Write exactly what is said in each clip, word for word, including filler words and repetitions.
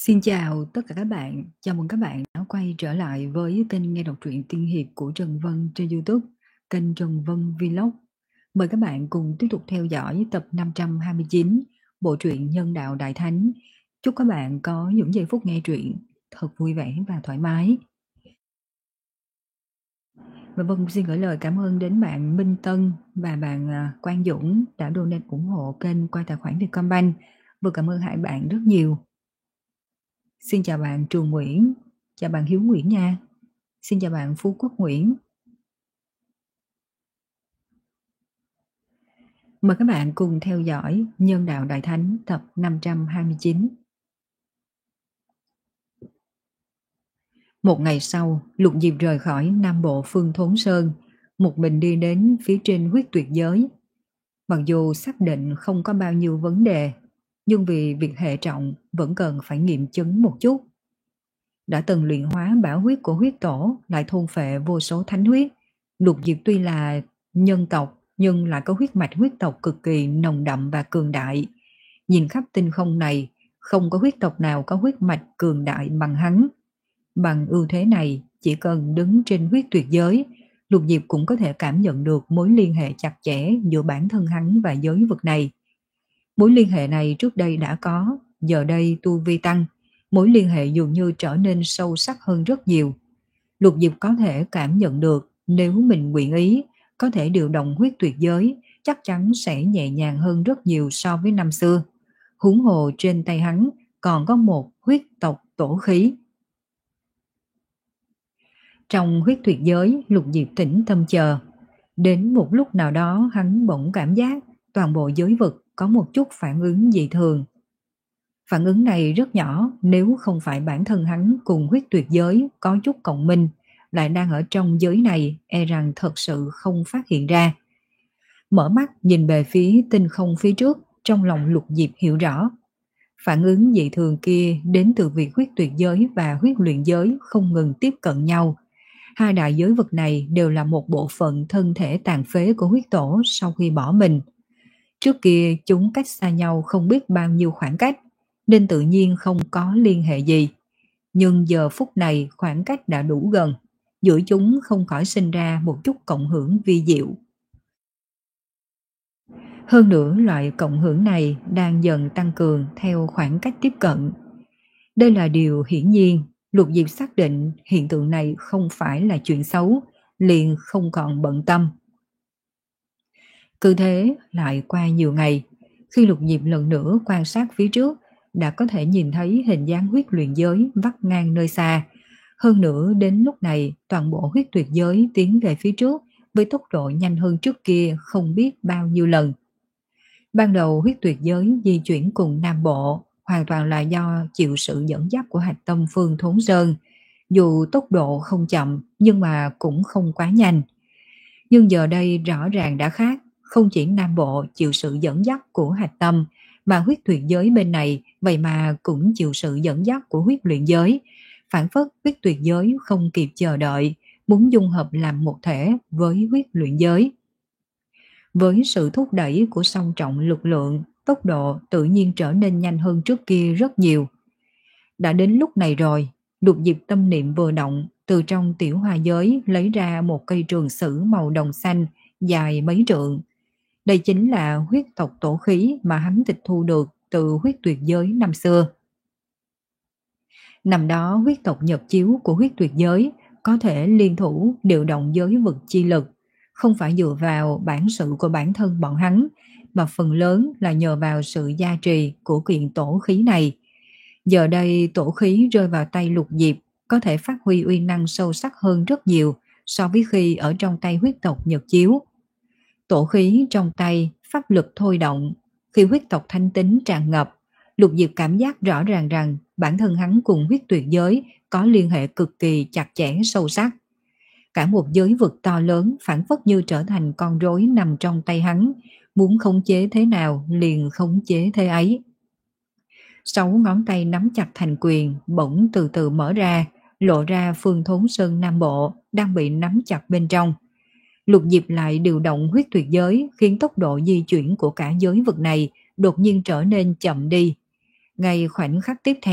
Xin chào tất cả các bạn, chào mừng các bạn đã quay trở lại với kênh nghe đọc truyện tiên hiệp của Trần Vân trên YouTube, kênh Trần Vân Vlog. Mời các bạn cùng tiếp tục theo dõi tập năm trăm hai mươi chín, bộ truyện Nhân đạo Đại Thánh. Chúc các bạn có những giây phút nghe truyện thật vui vẻ và thoải mái. Và Vân xin gửi lời cảm ơn đến bạn Minh Tân và bạn Quang Dũng đã donate ủng hộ kênh qua tài khoản Vietcombank. Vừa cảm ơn hai bạn rất nhiều. Xin chào bạn Trường Nguyễn, chào bạn Hiếu Nguyễn nha. Xin chào bạn Phú Quốc Nguyễn. Mời các bạn cùng theo dõi Nhân đạo Đại Thánh tập năm trăm hai mươi chín. Một ngày sau, Lục Diệp rời khỏi Nam Bộ Phương Thốn Sơn, một mình đi đến phía trên huyết tuyệt giới. Mặc dù xác định không có bao nhiêu vấn đề, nhưng vì việc hệ trọng vẫn cần phải nghiệm chứng một chút. Đã từng luyện hóa bảo huyết của huyết tổ, lại thôn phệ vô số thánh huyết. Lục Diệp tuy là nhân tộc nhưng lại có huyết mạch huyết tộc cực kỳ nồng đậm và cường đại. Nhìn khắp tinh không này, không có huyết tộc nào có huyết mạch cường đại bằng hắn. Bằng ưu thế này, chỉ cần đứng trên huyết tuyệt giới, Lục Diệp cũng có thể cảm nhận được mối liên hệ chặt chẽ giữa bản thân hắn và giới vực này. Mối liên hệ này trước đây đã có, giờ đây tu vi tăng, mối liên hệ dường như trở nên sâu sắc hơn rất nhiều. Lục Diệp có thể cảm nhận được nếu mình nguyện ý, có thể điều động huyết tuyệt giới, chắc chắn sẽ nhẹ nhàng hơn rất nhiều so với năm xưa. Huống hồ trên tay hắn còn có một huyết tộc tổ khí. Trong huyết tuyệt giới, Lục Diệp tĩnh tâm chờ. Đến một lúc nào đó hắn bỗng cảm giác toàn bộ giới vực có một chút phản ứng dị thường. Phản ứng này rất nhỏ, nếu không phải bản thân hắn cùng huyết tuyệt giới có chút cộng minh, lại đang ở trong giới này, e rằng thật sự không phát hiện ra. Mở mắt nhìn về phía tinh không phía trước, trong lòng Lục Diệp hiểu rõ. Phản ứng dị thường kia đến từ việc huyết tuyệt giới và huyết luyện giới không ngừng tiếp cận nhau. Hai đại giới vực này đều là một bộ phận thân thể tàn phế của huyết tổ sau khi bỏ mình. Trước kia chúng cách xa nhau không biết bao nhiêu khoảng cách, nên tự nhiên không có liên hệ gì. Nhưng giờ phút này khoảng cách đã đủ gần, giữa chúng không khỏi sinh ra một chút cộng hưởng vi diệu. Hơn nữa loại cộng hưởng này đang dần tăng cường theo khoảng cách tiếp cận. Đây là điều hiển nhiên, Lục Diệp xác định hiện tượng này không phải là chuyện xấu, liền không còn bận tâm. Cứ thế lại qua nhiều ngày, khi Lục Diệp lần nữa quan sát phía trước, đã có thể nhìn thấy hình dáng huyết luyện giới vắt ngang nơi xa. Hơn nữa đến lúc này toàn bộ huyết tuyệt giới tiến về phía trước với tốc độ nhanh hơn trước kia không biết bao nhiêu lần. Ban đầu huyết tuyệt giới di chuyển cùng Nam Bộ hoàn toàn là do chịu sự dẫn dắt của hạch tâm Phương Thốn Sơn. Dù tốc độ không chậm nhưng mà cũng không quá nhanh. Nhưng giờ đây rõ ràng đã khác, không chỉ Nam Bộ chịu sự dẫn dắt của hạch tâm, mà huyết tuyệt giới bên này vậy mà cũng chịu sự dẫn dắt của huyết luyện giới. Phản phất huyết tuyệt giới không kịp chờ đợi, muốn dung hợp làm một thể với huyết luyện giới. Với sự thúc đẩy của song trọng lực lượng, tốc độ tự nhiên trở nên nhanh hơn trước kia rất nhiều. Đã đến lúc này rồi, Lục Diệp tâm niệm vừa động, từ trong tiểu hoa giới lấy ra một cây trường sử màu đồng xanh, dài mấy trượng. Đây chính là huyết tộc tổ khí mà hắn tịch thu được từ huyết tuyệt giới năm xưa. Năm đó huyết tộc nhật chiếu của huyết tuyệt giới có thể liên thủ điều động giới vực chi lực, không phải dựa vào bản sự của bản thân bọn hắn, mà phần lớn là nhờ vào sự gia trì của kiện tổ khí này. Giờ đây tổ khí rơi vào tay Lục Diệp có thể phát huy uy năng sâu sắc hơn rất nhiều so với khi ở trong tay huyết tộc nhật chiếu. Tổ khí trong tay, pháp lực thôi động, khi huyết tộc thanh tính tràn ngập, Lục Diệp cảm giác rõ ràng rằng bản thân hắn cùng huyết tuyệt giới có liên hệ cực kỳ chặt chẽ sâu sắc. Cả một giới vực to lớn phản phất như trở thành con rối nằm trong tay hắn, muốn khống chế thế nào liền khống chế thế ấy. Sáu ngón tay nắm chặt thành quyền bỗng từ từ mở ra, lộ ra Phương Thốn Sơn Nam Bộ đang bị nắm chặt bên trong. Lục Diệp lại điều động huyết tuyệt giới, khiến tốc độ di chuyển của cả giới vực này đột nhiên trở nên chậm đi. Ngay khoảnh khắc tiếp theo,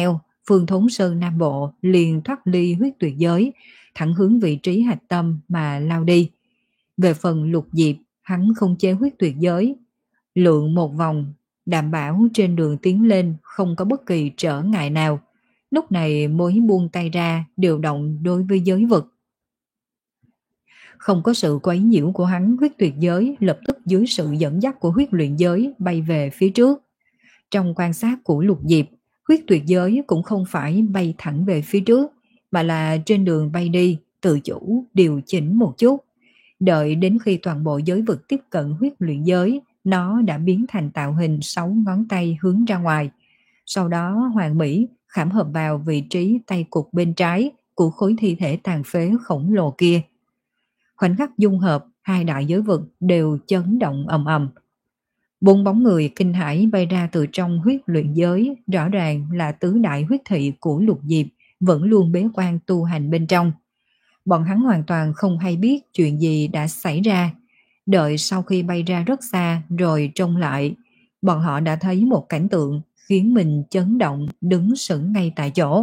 Phương Thốn Sơn Nam Bộ liền thoát ly huyết tuyệt giới, thẳng hướng vị trí hạch tâm mà lao đi. Về phần Lục Diệp, hắn không chế huyết tuyệt giới, lượn một vòng, đảm bảo trên đường tiến lên không có bất kỳ trở ngại nào. Lúc này mới buông tay ra điều động đối với giới vực. Không có sự quấy nhiễu của hắn, huyết tuyệt giới lập tức dưới sự dẫn dắt của huyết luyện giới bay về phía trước. Trong quan sát của Lục Diệp, huyết tuyệt giới cũng không phải bay thẳng về phía trước, mà là trên đường bay đi, tự chủ điều chỉnh một chút. Đợi đến khi toàn bộ giới vực tiếp cận huyết luyện giới, nó đã biến thành tạo hình sáu ngón tay hướng ra ngoài. Sau đó hoàn mỹ khảm hợp vào vị trí tay cụt bên trái của khối thi thể tàn phế khổng lồ kia. Khoảnh khắc dung hợp, hai đại giới vực đều chấn động ầm ầm. Bốn bóng người kinh hãi bay ra từ trong huyết luyện giới, rõ ràng là tứ đại huyết thị của Lục Diệp vẫn luôn bế quan tu hành bên trong. Bọn hắn hoàn toàn không hay biết chuyện gì đã xảy ra. Đợi sau khi bay ra rất xa rồi trông lại, bọn họ đã thấy một cảnh tượng khiến mình chấn động, đứng sững ngay tại chỗ.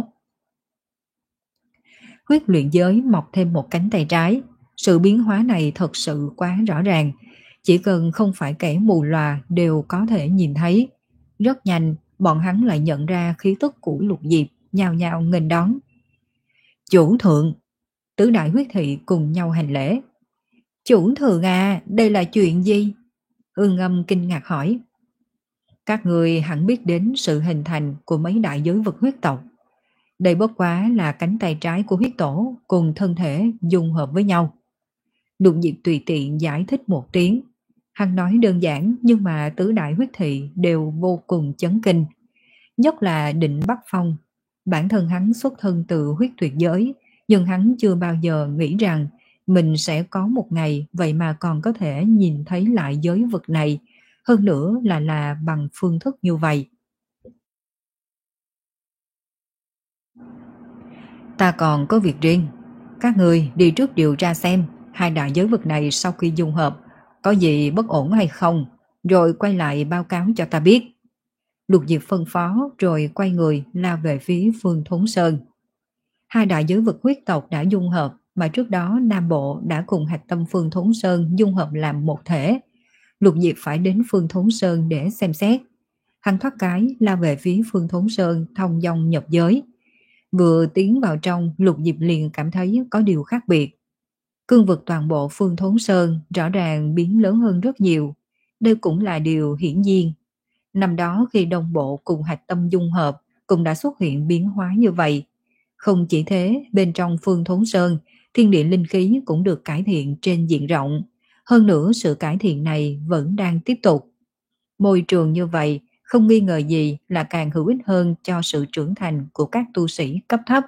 Huyết luyện giới mọc thêm một cánh tay trái. Sự biến hóa này thật sự quá rõ ràng. Chỉ cần không phải kẻ mù lòa đều có thể nhìn thấy. Rất nhanh, bọn hắn lại nhận ra khí tức của Lục Diệp, nhào nhào nghênh đón. Chủ thượng! Tứ đại huyết thị cùng nhau hành lễ. Chủ thượng à, đây là chuyện gì? Ương Âm kinh ngạc hỏi. Các người hẳn biết đến sự hình thành của mấy đại giới vực huyết tộc. Đây bất quá là cánh tay trái của huyết tổ cùng thân thể dung hợp với nhau. Lục Diệp tùy tiện giải thích một tiếng. Hắn nói đơn giản nhưng mà tứ đại huyết thị đều vô cùng chấn kinh. Nhất là Định Bắc Phong. Bản thân hắn xuất thân từ huyết tuyệt giới, nhưng hắn chưa bao giờ nghĩ rằng mình sẽ có một ngày vậy mà còn có thể nhìn thấy lại giới vực này, hơn nữa là là bằng phương thức như vậy. Ta còn có việc riêng, các người đi trước điều tra xem hai đại giới vực này sau khi dung hợp có gì bất ổn hay không, rồi quay lại báo cáo cho ta biết. Lục Diệp phân phó rồi quay người lao về phía Phương Thốn Sơn. Hai đại giới vực huyết tộc đã dung hợp, mà trước đó Nam Bộ đã cùng hạch tâm Phương Thốn Sơn dung hợp làm một thể. Lục Diệp phải đến Phương Thốn Sơn để xem xét. Hắn thoát cái lao về phía Phương Thốn Sơn thông dong nhập giới. Vừa tiến vào trong, Lục Diệp liền cảm thấy có điều khác biệt. Cương vực toàn bộ Phương Thốn Sơn rõ ràng biến lớn hơn rất nhiều. Đây cũng là điều hiển nhiên. Năm đó khi Đông Bộ cùng hạch tâm dung hợp cũng đã xuất hiện biến hóa như vậy. Không chỉ thế, bên trong Phương Thốn Sơn, thiên địa linh khí cũng được cải thiện trên diện rộng. Hơn nữa sự cải thiện này vẫn đang tiếp tục. Môi trường như vậy không nghi ngờ gì là càng hữu ích hơn cho sự trưởng thành của các tu sĩ cấp thấp.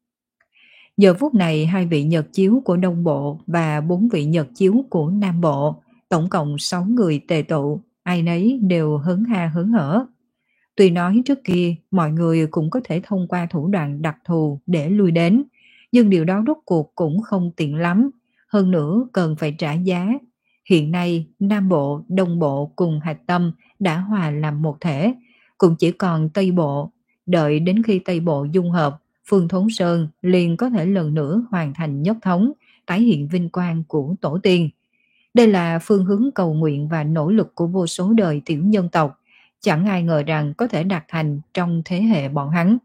Giờ phút này hai vị nhật chiếu của Đông Bộ và bốn vị nhật chiếu của Nam Bộ, tổng cộng sáu người tề tụ, ai nấy đều hớn ha hớn hở. Tuy nói trước kia mọi người cũng có thể thông qua thủ đoạn đặc thù để lui đến, nhưng điều đó rốt cuộc cũng không tiện lắm, hơn nữa cần phải trả giá. Hiện nay Nam Bộ, Đông Bộ cùng hạch tâm đã hòa làm một thể, cũng chỉ còn Tây Bộ. Đợi đến khi Tây Bộ dung hợp, Phương Thốn Sơn liền có thể lần nữa hoàn thành nhất thống, tái hiện vinh quang của tổ tiên. Đây là phương hướng cầu nguyện và nỗ lực của vô số đời tiểu nhân tộc, chẳng ai ngờ rằng có thể đạt thành trong thế hệ bọn hắn.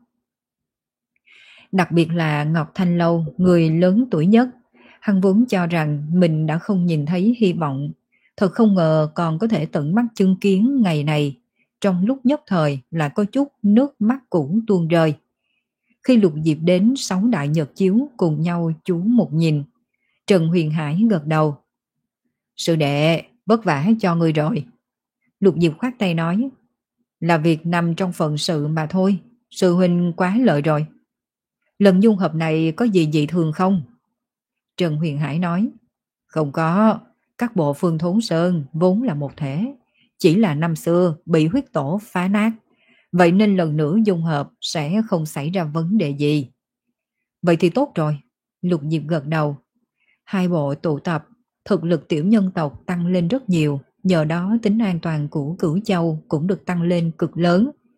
Đặc biệt là Ngọc Thanh Lâu, người lớn tuổi nhất, hắn vốn cho rằng mình đã không nhìn thấy hy vọng, thật không ngờ còn có thể tận mắt chứng kiến ngày này. Trong lúc nhất thời là có chút nước mắt cũng tuôn rơi. Khi Lục Diệp đến, sáu đại nhật chiếu cùng nhau chú một nhìn. Trần Huyền Hải gật đầu. Sư đệ, vất vả cho ngươi rồi. Lục Diệp khoát tay nói. Là việc nằm trong phận sự mà thôi, sư huynh quá lợi rồi. Lần dung hợp này có gì dị thường không? Trần Huyền Hải nói. Không có, các bộ Phương Thốn Sơn vốn là một thể, chỉ là năm xưa bị huyết tổ phá nát, vậy nên lần nữa dung hợp sẽ không xảy ra vấn đề gì. Vậy thì tốt rồi. Lục Diệp gật đầu. Hai bộ tụ tập, thực lực tiểu nhân tộc tăng lên rất nhiều, nhờ đó tính an toàn của Cửu Châu cũng được tăng lên cực lớn.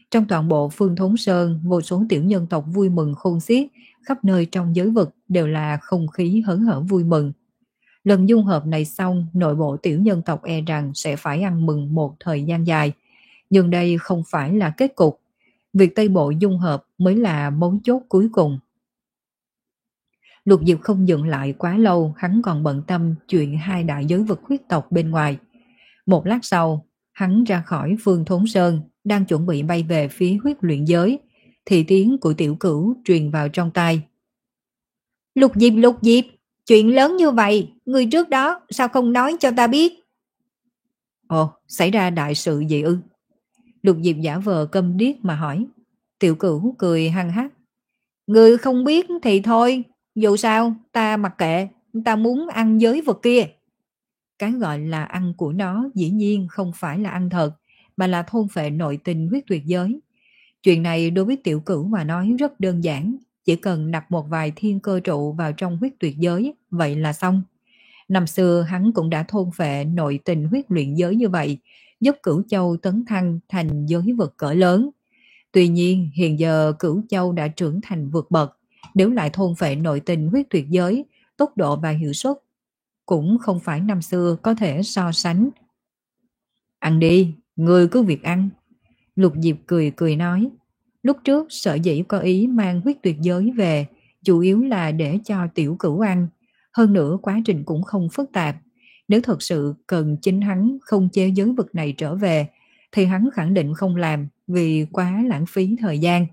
Trong toàn bộ Phương Thốn Sơn, vô số tiểu nhân tộc vui mừng khôn xiết, khắp nơi trong giới vực đều là không khí hớn hở vui mừng. Lần dung hợp này xong, nội bộ tiểu nhân tộc e rằng sẽ phải ăn mừng một thời gian dài. Nhưng đây không phải là kết cục. Việc Tây Bộ dung hợp mới là mấu chốt cuối cùng. Lục Diệp không dừng lại quá lâu, hắn còn bận tâm chuyện hai đại giới vực huyết tộc bên ngoài. Một lát sau, hắn ra khỏi Phương Thốn Sơn, đang chuẩn bị bay về phía huyết luyện giới, thì tiếng của tiểu cửu truyền vào trong tai. Lục Diệp, Lục Diệp, chuyện lớn như vậy, người trước đó sao không nói cho ta biết? Ồ, xảy ra đại sự gì ư? Lục Diệp giả vờ câm điếc mà hỏi. Tiểu cửu cười hăng hắc. Người không biết thì thôi, dù sao ta mặc kệ, ta muốn ăn giới vật kia. Cái gọi là ăn của nó dĩ nhiên không phải là ăn thật, mà là thôn phệ nội tình huyết tuyệt giới. Chuyện này đối với tiểu cửu mà nói rất đơn giản, chỉ cần nạp một vài thiên cơ trụ vào trong huyết tuyệt giới, vậy là xong. Năm xưa hắn cũng đã thôn phệ nội tình huyết luyện giới như vậy, giúp Cửu Châu tấn thăng thành giới vực cỡ lớn. Tuy nhiên hiện giờ Cửu Châu đã trưởng thành vượt bậc, nếu lại thôn phệ nội tình huyết tuyệt giới, tốc độ và hiệu suất cũng không phải năm xưa có thể so sánh. Ăn đi, người cứ việc ăn. Lục Diệp cười cười nói. Lúc trước sở dĩ có ý mang huyết tuyệt giới về, chủ yếu là để cho tiểu cửu ăn. Hơn nữa quá trình cũng không phức tạp. Nếu thật sự cần chính hắn không chế giới vực này trở về, thì hắn khẳng định không làm vì quá lãng phí thời gian.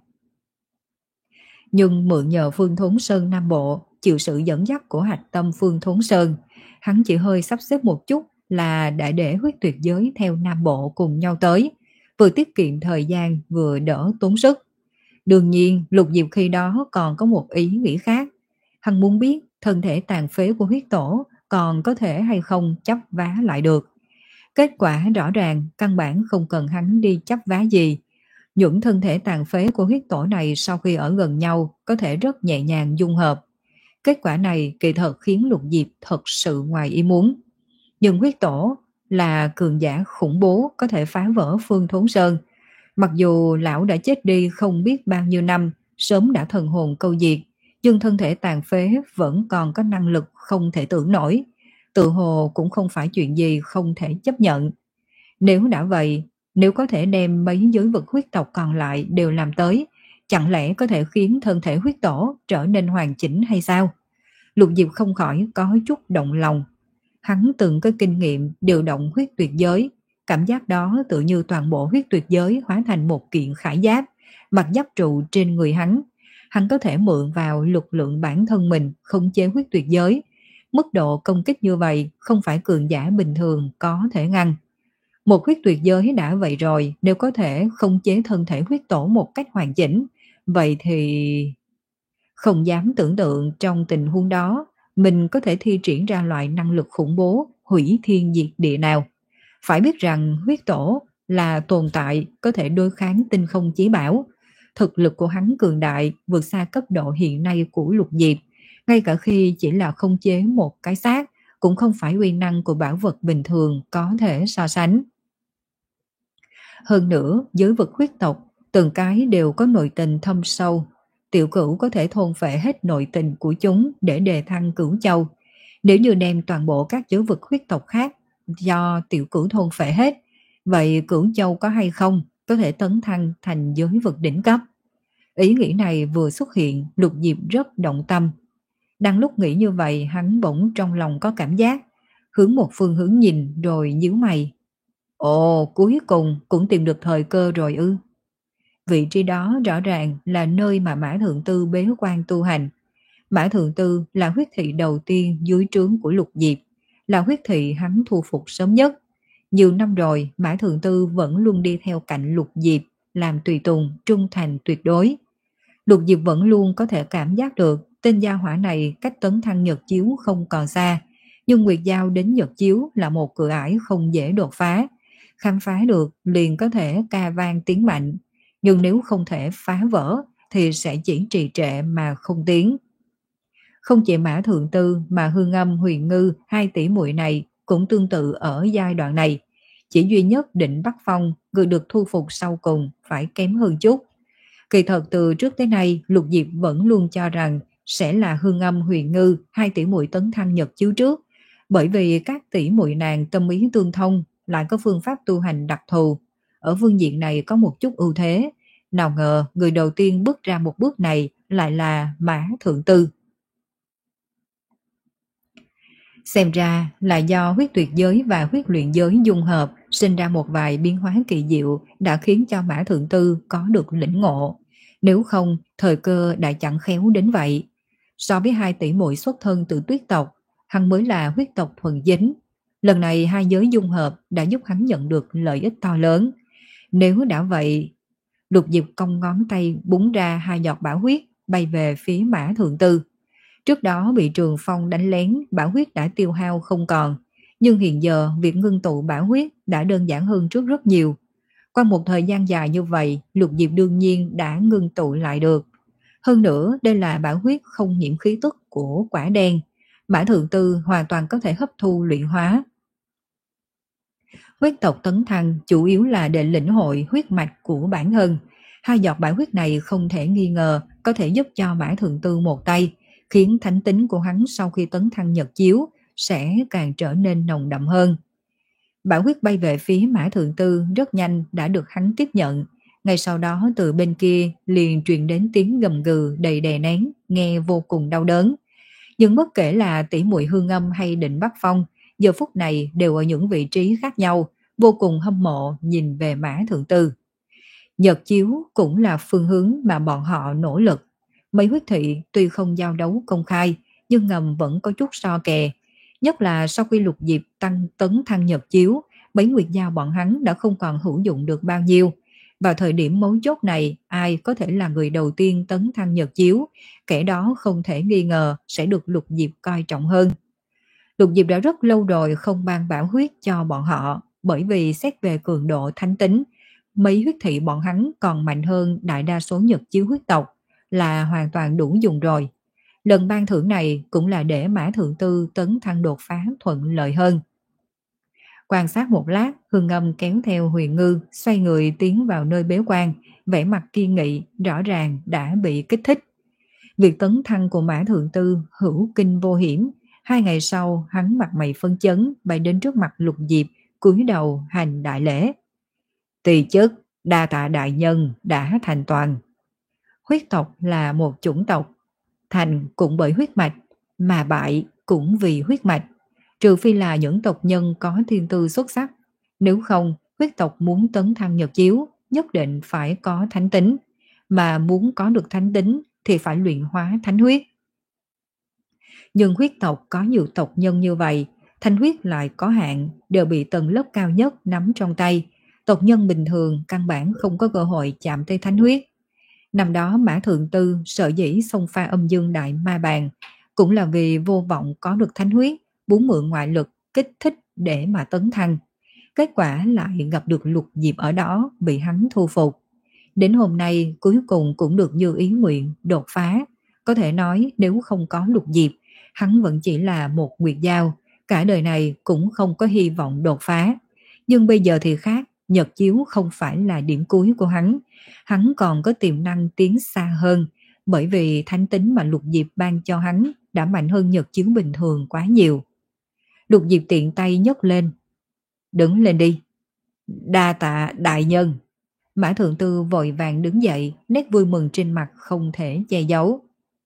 Nhưng mượn nhờ Phương Thốn Sơn Nam Bộ, chịu sự dẫn dắt của hạch tâm Phương Thốn Sơn, hắn chỉ hơi sắp xếp một chút là đã để huyết tuyệt giới theo Nam Bộ cùng nhau tới, vừa tiết kiệm thời gian vừa đỡ tốn sức. Đương nhiên Lục Diệp khi đó còn có một ý nghĩ khác. Hắn muốn biết thân thể tàn phế của huyết tổ còn có thể hay không chấp vá lại được. Kết quả rõ ràng căn bản không cần hắn đi chấp vá gì. Những thân thể tàn phế của huyết tổ này sau khi ở gần nhau có thể rất nhẹ nhàng dung hợp. Kết quả này kỳ thật khiến Lục Diệp thật sự ngoài ý muốn. Nhưng huyết tổ là cường giả khủng bố có thể phá vỡ Phương Thốn Sơn. Mặc dù lão đã chết đi không biết bao nhiêu năm, sớm đã thần hồn câu diệt, nhưng thân thể tàn phế vẫn còn có năng lực không thể tưởng nổi. Tự hồ cũng không phải chuyện gì không thể chấp nhận. Nếu đã vậy, nếu có thể đem mấy giới vực huyết tộc còn lại đều làm tới, chẳng lẽ có thể khiến thân thể huyết tổ trở nên hoàn chỉnh hay sao? Lục Diệp không khỏi có chút động lòng. Hắn từng có kinh nghiệm điều động huyết tuyệt giới, cảm giác đó tự như toàn bộ huyết tuyệt giới hóa thành một kiện khải giáp, mặc giáp trụ trên người hắn. Hắn có thể mượn vào lực lượng bản thân mình khống chế huyết tuyệt giới. Mức độ công kích như vậy không phải cường giả bình thường có thể ngăn. Một huyết tuyệt giới đã vậy rồi, nếu có thể khống chế thân thể huyết tổ một cách hoàn chỉnh, vậy thì... Không dám tưởng tượng trong tình huống đó, mình có thể thi triển ra loại năng lực khủng bố, hủy thiên diệt địa nào. Phải biết rằng huyết tổ là tồn tại có thể đối kháng tinh không chí bảo. Thực lực của hắn cường đại vượt xa cấp độ hiện nay của Lục Diệp. Ngay cả khi chỉ là không chế một cái xác, cũng không phải uy năng của bảo vật bình thường có thể so sánh. Hơn nữa, giới vực huyết tộc, từng cái đều có nội tình thâm sâu. Tiểu cửu có thể thôn phệ hết nội tình của chúng để đề thăng Cửu Châu. Nếu như đem toàn bộ các giới vực huyết tộc khác do tiểu cửu thôn phệ hết, vậy Cửu Châu có hay không có thể tấn thăng thành giới vực đỉnh cấp? Ý nghĩ này vừa xuất hiện, Lục Diệp rất động tâm. Đang lúc nghĩ như vậy, hắn bỗng trong lòng có cảm giác, hướng một phương hướng nhìn rồi nhíu mày. Ồ, cuối cùng cũng tìm được thời cơ rồi ư? Vị trí đó rõ ràng là nơi mà Mã Thượng Tư bế quan tu hành. Mã Thượng Tư là huyết thị đầu tiên dưới trướng của Lục Diệp, là huyết thị hắn thu phục sớm nhất. Nhiều năm rồi, Mã Thượng Tư vẫn luôn đi theo cạnh Lục Diệp, làm tùy tùng, trung thành tuyệt đối. Lục Diệp vẫn luôn có thể cảm giác được tên gia hỏa này cách tấn thăng Nhật Chiếu không còn xa, nhưng Nguyệt Giao đến Nhật Chiếu là một cửa ải không dễ đột phá. Khám phá được liền có thể ca vang tiếng mạnh, nhưng nếu không thể phá vỡ thì sẽ chỉ trì trệ mà không tiến. Không chỉ Mã Thượng Tư mà Hương Âm, Huyền Ngư, hai tỷ muội này cũng tương tự ở giai đoạn này. Chỉ duy nhất Định Bắc Phong người được thu phục sau cùng phải kém hơn chút. Kỳ thật từ trước tới nay, Lục Diệp vẫn luôn cho rằng sẽ là Hương Âm, Huyền Ngư, hai tỷ muội tấn thăng Nhật chiếu trước, bởi vì các tỷ muội nàng tâm ý tương thông, lại có phương pháp tu hành đặc thù. Ở phương diện này có một chút ưu thế, nào ngờ người đầu tiên bước ra một bước này lại là Mã Thượng Tư. Xem ra là do huyết tuyệt giới và huyết luyện giới dung hợp sinh ra một vài biến hóa kỳ diệu đã khiến cho Mã Thượng Tư có được lĩnh ngộ. Nếu không, thời cơ đã chẳng khéo đến vậy. So với hai tỷ muội xuất thân từ tuyết tộc, hắn mới là huyết tộc thuần dính. Lần này hai giới dung hợp đã giúp hắn nhận được lợi ích to lớn. Nếu đã vậy, Lục Diệp cong ngón tay búng ra hai giọt bảo huyết bay về phía Mã Thượng Tư. Trước đó bị Trường Phong đánh lén, bảo huyết đã tiêu hao không còn. Nhưng hiện giờ việc ngưng tụ bảo huyết đã đơn giản hơn trước rất nhiều. Qua một thời gian dài như vậy, Lục Diệp đương nhiên đã ngưng tụ lại được. Hơn nữa, đây là bảo huyết không nhiễm khí tức của quả đen. Mã Thượng Tư hoàn toàn có thể hấp thu luyện hóa. Huyết tộc tấn thăng chủ yếu là để lĩnh hội huyết mạch của bản thân. Hai giọt bảo huyết này không thể nghi ngờ có thể giúp cho Mã Thượng Tư một tay, khiến thánh tính của hắn sau khi tấn thăng nhật chiếu sẽ càng trở nên nồng đậm hơn. Bảo huyết bay về phía Mã Thượng Tư rất nhanh đã được hắn tiếp nhận. Ngay sau đó từ bên kia liền truyền đến tiếng gầm gừ đầy đè nén, nghe vô cùng đau đớn. Nhưng bất kể là tỷ muội Hương Âm hay Định Bắc Phong, giờ phút này đều ở những vị trí khác nhau, vô cùng hâm mộ nhìn về Mã Thượng Tư. Nhật chiếu cũng là phương hướng mà bọn họ nỗ lực. Mấy huyết thị tuy không giao đấu công khai, nhưng ngầm vẫn có chút so kè. Nhất là sau khi Lục Diệp tăng tấn thăng nhật chiếu, mấy nguyệt giao bọn hắn đã không còn hữu dụng được bao nhiêu. Vào thời điểm mấu chốt này, ai có thể là người đầu tiên tấn thăng nhật chiếu, kẻ đó không thể nghi ngờ sẽ được Lục Diệp coi trọng hơn. Lục Diệp đã rất lâu rồi không ban bảo huyết cho bọn họ, bởi vì xét về cường độ thánh tính, mấy huyết thị bọn hắn còn mạnh hơn đại đa số nhật chiếu huyết tộc, là hoàn toàn đủ dùng rồi. Lần ban thưởng này cũng là để Mã Thượng Tư tấn thăng đột phá thuận lợi hơn. Quan sát một lát, Hương Âm kéo theo Huyền Ngư xoay người tiến vào nơi bế quan, vẻ mặt kiên nghị rõ ràng đã bị kích thích. Việc tấn thăng của Mã Thượng Tư hữu kinh vô hiểm. Hai ngày sau hắn mặt mày phân chấn bay đến trước mặt Lục Diệp, cúi đầu hành đại lễ. Tỳ chức đa tạ đại nhân đã thành toàn. Huyết tộc là một chủng tộc, thành cũng bởi huyết mạch, mà bại cũng vì huyết mạch. Trừ phi là những tộc nhân có thiên tư xuất sắc, nếu không huyết tộc muốn tấn thăng nhật chiếu nhất định phải có thánh tính, mà muốn có được thánh tính thì phải luyện hóa thánh huyết. Nhưng huyết tộc có nhiều tộc nhân như vậy, thánh huyết lại có hạn, đều bị tầng lớp cao nhất nắm trong tay. Tộc nhân bình thường căn bản không có cơ hội chạm tới thánh huyết. Năm đó Mã Thượng Tư sợ dĩ xông pha âm dương đại ma bàn, cũng là vì vô vọng có được thánh huyết, muốn mượn ngoại lực kích thích để mà tấn thăng. Kết quả lại gặp được Lục Diệp ở đó, bị hắn thu phục. Đến hôm nay cuối cùng cũng được như ý nguyện đột phá. Có thể nói nếu không có Lục Diệp, hắn vẫn chỉ là một nguyệt giao, cả đời này cũng không có hy vọng đột phá. Nhưng bây giờ thì khác, nhật chiếu không phải là điểm cuối của hắn. Hắn còn có tiềm năng tiến xa hơn, bởi vì thánh tính mà Lục Diệp ban cho hắn đã mạnh hơn nhật chiếu bình thường quá nhiều. Lục Diệp tiện tay nhấc lên. Đứng lên đi. Đa tạ đại nhân. Mã Thượng Tư vội vàng đứng dậy, nét vui mừng trên mặt không thể che giấu.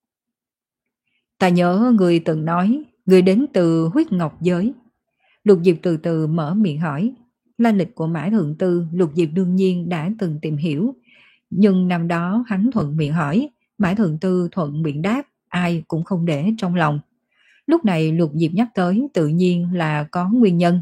Ta nhớ người từng nói, người đến từ huyết ngọc giới. Lục Diệp từ từ mở miệng hỏi. Lai lịch của Mã Thượng Tư, Lục Diệp đương nhiên đã từng tìm hiểu. Nhưng năm đó hắn thuận miệng hỏi, Mã Thượng Tư thuận miệng đáp, ai cũng không để trong lòng. Lúc này Lục Diệp nhắc tới tự nhiên là có nguyên nhân.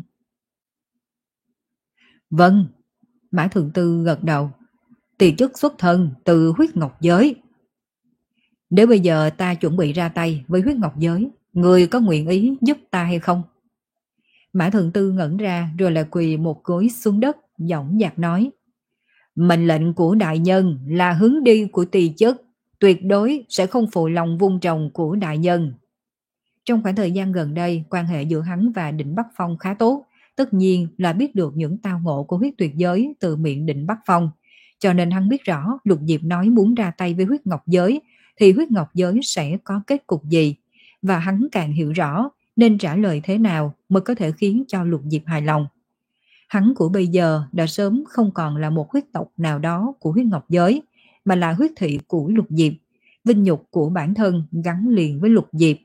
Vâng, Mã Thượng Tư gật đầu. Tỳ chức xuất thân từ huyết ngọc giới. Nếu bây giờ ta chuẩn bị ra tay với huyết ngọc giới, người có nguyện ý giúp ta hay không? Mã Thượng Tư ngẩn ra rồi lại quỳ một gối xuống đất, dõng dạc nói. Mệnh lệnh của đại nhân là hướng đi của tỳ chức, tuyệt đối sẽ không phụ lòng vung trồng của đại nhân. Trong khoảng thời gian gần đây, quan hệ giữa hắn và Định Bắc Phong khá tốt, tất nhiên là biết được những tao ngộ của huyết tuyệt giới từ miệng Định Bắc Phong. Cho nên hắn biết rõ Lục Diệp nói muốn ra tay với huyết ngọc giới thì huyết ngọc giới sẽ có kết cục gì. Và hắn càng hiểu rõ nên trả lời thế nào mới có thể khiến cho Lục Diệp hài lòng. Hắn của bây giờ đã sớm không còn là một huyết tộc nào đó của huyết ngọc giới, mà là huyết thị của Lục Diệp. Vinh nhục của bản thân gắn liền với Lục Diệp.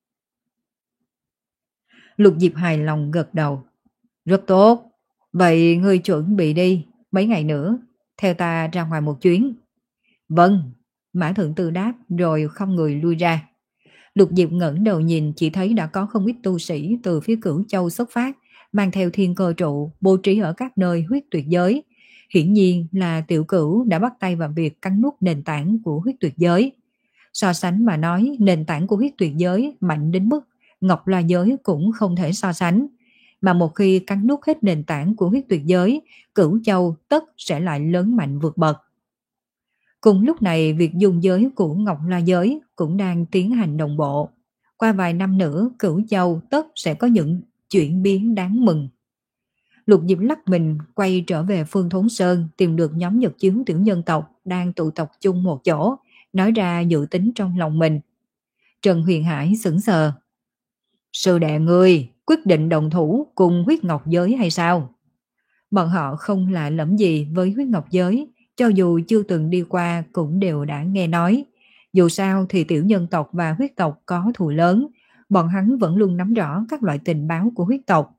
Lục Diệp hài lòng gật đầu. Rất tốt, vậy ngươi chuẩn bị đi, mấy ngày nữa, theo ta ra ngoài một chuyến. Vâng, Mã Thượng Tư đáp rồi không người lui ra. Lục Diệp ngẩng đầu nhìn chỉ thấy đã có không ít tu sĩ từ phía Cửu Châu xuất phát, mang theo thiên cơ trụ, bố trí ở các nơi huyết tuyệt giới. Hiển nhiên là Tiểu Cửu đã bắt tay vào việc cắn nuốt nền tảng của huyết tuyệt giới. So sánh mà nói, nền tảng của huyết tuyệt giới mạnh đến mức Ngọc La giới cũng không thể so sánh. Mà một khi cắn nuốt hết nền tảng của huyết tuyệt giới, Cửu Châu tất sẽ lại lớn mạnh vượt bậc. Cùng lúc này, việc dung giới của Ngọc La giới cũng đang tiến hành đồng bộ. Qua vài năm nữa, Cửu Châu tất sẽ có những chuyển biến đáng mừng. Lục Diệp lắc mình quay trở về Phương Thốn Sơn, tìm được nhóm Nhật Chiếu tiểu nhân tộc đang tụ tập chung một chỗ, nói ra dự tính trong lòng mình. Trần Huyền Hải sững sờ. Sư đệ ngươi quyết định đồng thủ cùng huyết ngọc giới hay sao? Bọn họ không lạ lẫm gì với huyết ngọc giới, cho dù chưa từng đi qua cũng đều đã nghe nói. Dù sao thì tiểu nhân tộc và huyết tộc có thù lớn, bọn hắn vẫn luôn nắm rõ các loại tình báo của huyết tộc.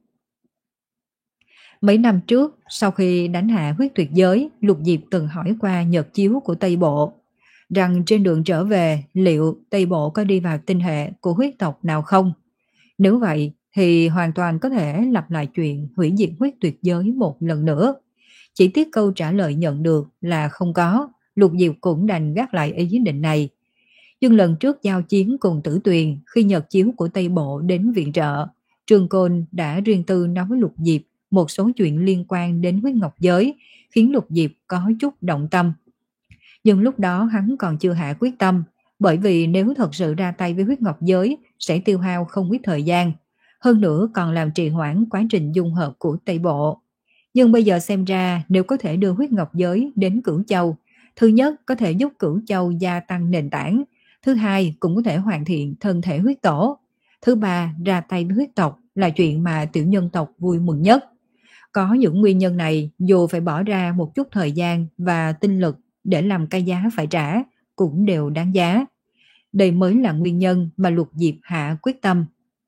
Mấy năm trước, sau khi đánh hạ huyết tuyệt giới, Lục Diệp từng hỏi qua nhật chiếu của Tây Bộ, rằng trên đường trở về liệu Tây Bộ có đi vào tinh hệ của huyết tộc nào không? Nếu vậy thì hoàn toàn có thể lặp lại chuyện hủy diệt huyết tuyệt giới một lần nữa. Chỉ tiếc câu trả lời nhận được là không có, Lục Diệp cũng đành gác lại ý định này. Nhưng lần trước giao chiến cùng Tử Tuyền, khi nhật chiếu của Tây Bộ đến viện trợ, Trương Côn đã riêng tư nói với Lục Diệp một số chuyện liên quan đến huyết ngọc giới, khiến Lục Diệp có chút động tâm. Nhưng lúc đó hắn còn chưa hạ quyết tâm, bởi vì nếu thật sự ra tay với huyết ngọc giới sẽ tiêu hao không ít thời gian, hơn nữa còn làm trì hoãn quá trình dung hợp của Tây Bộ. Nhưng bây giờ xem ra nếu có thể đưa huyết ngọc giới đến Cửu Châu, thứ nhất có thể giúp Cửu Châu gia tăng nền tảng, thứ hai cũng có thể hoàn thiện thân thể huyết tổ, thứ ba ra tay với huyết tộc là chuyện mà tiểu nhân tộc vui mừng nhất. Có những nguyên nhân này, dù phải bỏ ra một chút thời gian và tinh lực để làm cái giá phải trả, cũng đều đáng giá. Đây mới là nguyên nhân mà Lục Diệp hạ quyết tâm.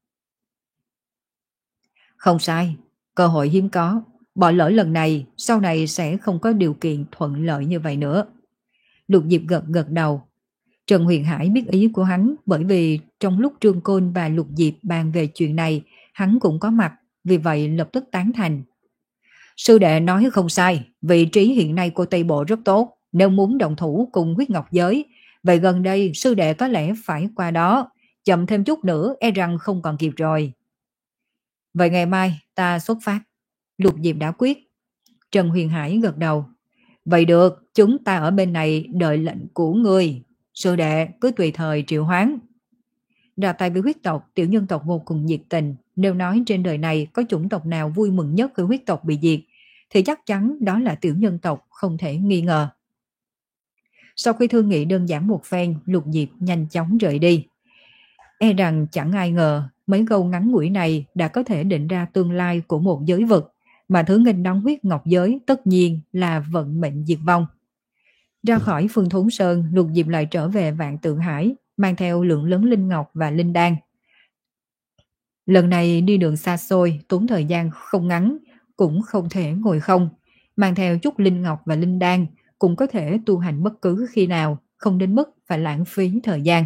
Không sai, cơ hội hiếm có, bỏ lỡ lần này, sau này sẽ không có điều kiện thuận lợi như vậy nữa. Lục Diệp gật gật đầu. Trần Huyền Hải biết ý của hắn, bởi vì trong lúc Trương Côn và Lục Diệp bàn về chuyện này, hắn cũng có mặt, vì vậy lập tức tán thành. Sư đệ nói không sai, vị trí hiện nay của Tây Bộ rất tốt, nếu muốn đồng thủ cùng huyết ngọc giới, vậy gần đây sư đệ có lẽ phải qua đó, chậm thêm chút nữa e rằng không còn kịp rồi. Vậy ngày mai ta xuất phát. Lục Diệp đã quyết. Trần Huyền Hải gật đầu. Vậy được, chúng ta ở bên này đợi lệnh của ngươi. Sư đệ cứ tùy thời triệu hoán. Ra tay với huyết tộc, tiểu nhân tộc vô cùng nhiệt tình. Nếu nói trên đời này có chủng tộc nào vui mừng nhất khi huyết tộc bị diệt, thì chắc chắn đó là tiểu nhân tộc, không thể nghi ngờ. Sau khi thương nghị đơn giản một phen, Lục Diệp nhanh chóng rời đi. E rằng chẳng ai ngờ mấy câu ngắn ngủi này đã có thể định ra tương lai của một giới vực, mà thứ nghênh đón huyết ngọc giới tất nhiên là vận mệnh diệt vong. Ra khỏi Phương Thốn Sơn, Lục Diệp lại trở về Vạn Tượng Hải, mang theo lượng lớn linh ngọc và linh đan. Lần này đi đường xa xôi, tốn thời gian không ngắn, cũng không thể ngồi không. Mang theo chút linh ngọc và linh đan, cũng có thể tu hành bất cứ khi nào, không đến mức phải lãng phí thời gian.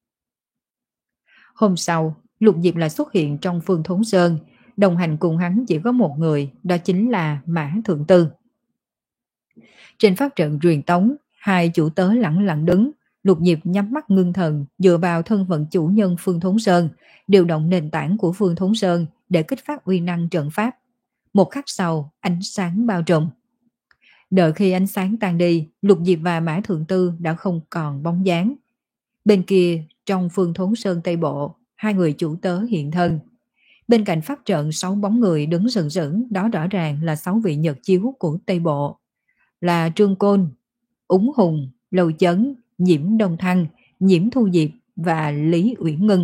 Hôm sau, Lục Diệp lại xuất hiện trong Phương Thốn Sơn, đồng hành cùng hắn chỉ có một người, đó chính là Mã Thượng Tư. Trên pháp trận truyền tống, hai chủ tớ lặng lặng đứng, Lục Diệp nhắm mắt ngưng thần, dựa vào thân phận chủ nhân Phương Thốn Sơn, điều động nền tảng của Phương Thốn Sơn để kích phát uy năng trận pháp. Một khắc sau, ánh sáng bao trùm. Đợi khi ánh sáng tan đi, Lục Diệp và Mã Thượng Tư đã không còn bóng dáng. Bên kia, trong Phương Thốn Sơn Tây Bộ, hai người chủ tớ hiện thân. Bên cạnh pháp trận sáu bóng người đứng sừng sững, đó rõ ràng là sáu vị nhật chiếu của Tây Bộ, là Trương Côn, Úng Hùng, Lầu Chấn, Nhiễm Đông Thăng, Nhiễm Thu Diệp và Lý Uyển Ngân.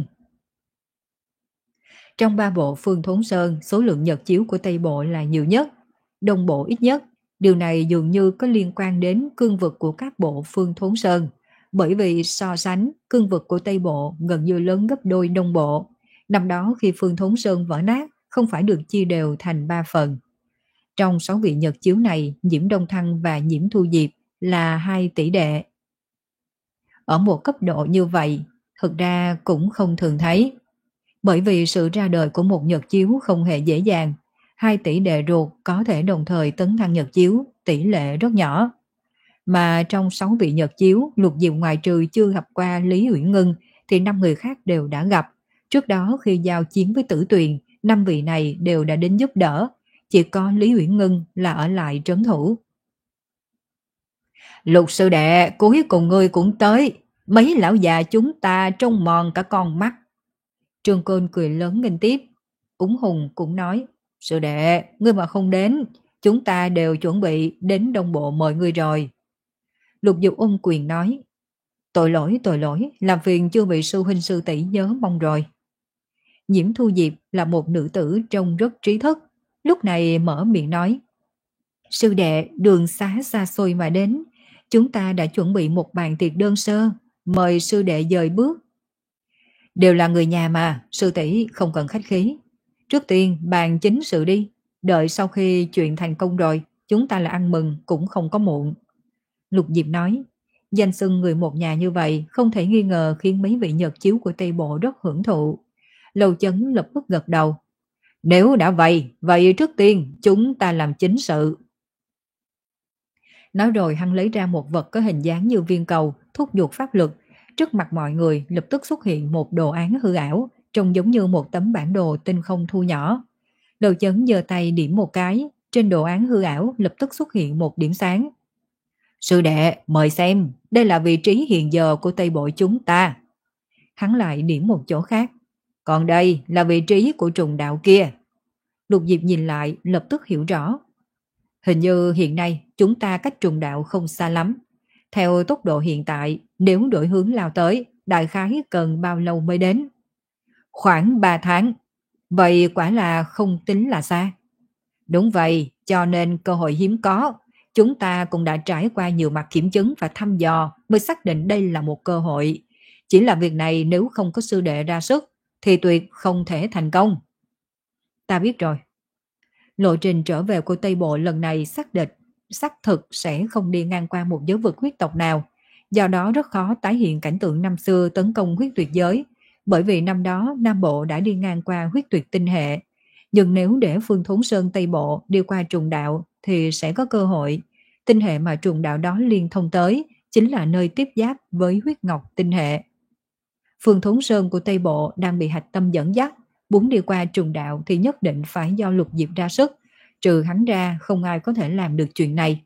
Trong ba bộ Phương Thốn Sơn, số lượng nhật chiếu của Tây Bộ là nhiều nhất, Đông Bộ ít nhất. Điều này dường như có liên quan đến cương vực của các bộ Phương Thốn Sơn, bởi vì so sánh, cương vực của Tây Bộ gần như lớn gấp đôi Đông Bộ. Năm đó khi Phương Thốn Sơn vỡ nát, không phải được chia đều thành ba phần. Trong sáu vị nhật chiếu này, Nhiễm Đông Thăng và Nhiễm Thu Diệp là hai tỷ đệ. Ở một cấp độ như vậy, thực ra cũng không thường thấy. Bởi vì sự ra đời của một nhật chiếu không hề dễ dàng, hai tỷ đệ ruột có thể đồng thời tấn thăng nhật chiếu, tỷ lệ rất nhỏ. Mà trong sáu vị nhật chiếu, Lục Diệp ngoài trừ chưa gặp qua Lý Uyển Ngân thì năm người khác đều đã gặp. Trước đó khi giao chiến với Tử Tuyền, năm vị này đều đã đến giúp đỡ, chỉ có Lý Uyển Ngân là ở lại trấn thủ. Lục sư đệ, cuối cùng ngươi cũng tới, mấy lão già chúng ta trông mòn cả con mắt. Trương Côn cười lớn nghênh tiếp. Úng Hùng cũng nói, sư đệ, ngươi mà không đến, chúng ta đều chuẩn bị đến Đông Bộ mời ngươi rồi. Lục Dục ôm quyền nói, tội lỗi tội lỗi, làm phiền chưa bị sư huynh sư tỷ nhớ mong rồi. Nhiễm Thu Diệp là một nữ tử trông rất trí thức, lúc này mở miệng nói, sư đệ đường xá xa xôi mà đến, chúng ta đã chuẩn bị một bàn tiệc đơn sơ, mời sư đệ dời bước. Đều là người nhà mà, sư tỷ không cần khách khí. Trước tiên bàn chính sự đi, đợi sau khi chuyện thành công rồi, chúng ta là ăn mừng cũng không có muộn. Lục Diệp nói, danh xưng người một nhà như vậy không thể nghi ngờ khiến mấy vị nhật chiếu của Tây Bộ rất hưởng thụ. Lầu Chấn lập tức gật đầu. Nếu đã vậy, vậy trước tiên chúng ta làm chính sự. Nói rồi hắn lấy ra một vật có hình dáng như viên cầu, thúc giục pháp lực. Trước mặt mọi người lập tức xuất hiện một đồ án hư ảo, trông giống như một tấm bản đồ tinh không thu nhỏ. Lầu Chấn giơ tay điểm một cái, trên đồ án hư ảo lập tức xuất hiện một điểm sáng. Sư đệ, mời xem, đây là vị trí hiện giờ của Tây Bộ chúng ta. Hắn lại điểm một chỗ khác. Còn đây là vị trí của trùng đạo kia. Lục Diệp nhìn lại, lập tức hiểu rõ. Hình như hiện nay chúng ta cách trùng đạo không xa lắm. Theo tốc độ hiện tại, nếu đổi hướng lao tới, đại khái cần bao lâu mới đến? Khoảng ba tháng. Vậy quả là không tính là xa. Đúng vậy, cho nên cơ hội hiếm có. Chúng ta cũng đã trải qua nhiều mặt kiểm chứng và thăm dò mới xác định đây là một cơ hội. Chỉ là việc này nếu không có sư đệ ra sức thì tuyệt không thể thành công. Ta biết rồi. Lộ trình trở về của Tây Bộ lần này xác định, xác thực sẽ không đi ngang qua một giới vực huyết tộc nào. Do đó rất khó tái hiện cảnh tượng năm xưa tấn công huyết tuyệt giới. Bởi vì năm đó Nam Bộ đã đi ngang qua huyết tuyệt tinh hệ. Nhưng nếu để Phương Thốn Sơn Tây Bộ đi qua trùng đạo thì sẽ có cơ hội. Tinh hệ mà trùng đạo đó liên thông tới chính là nơi tiếp giáp với huyết ngọc tinh hệ. Phương Thốn Sơn của Tây Bộ đang bị hạch tâm dẫn dắt. Muốn đi qua trùng đạo thì nhất định phải do Lục Diệp ra sức. Trừ hắn ra không ai có thể làm được chuyện này.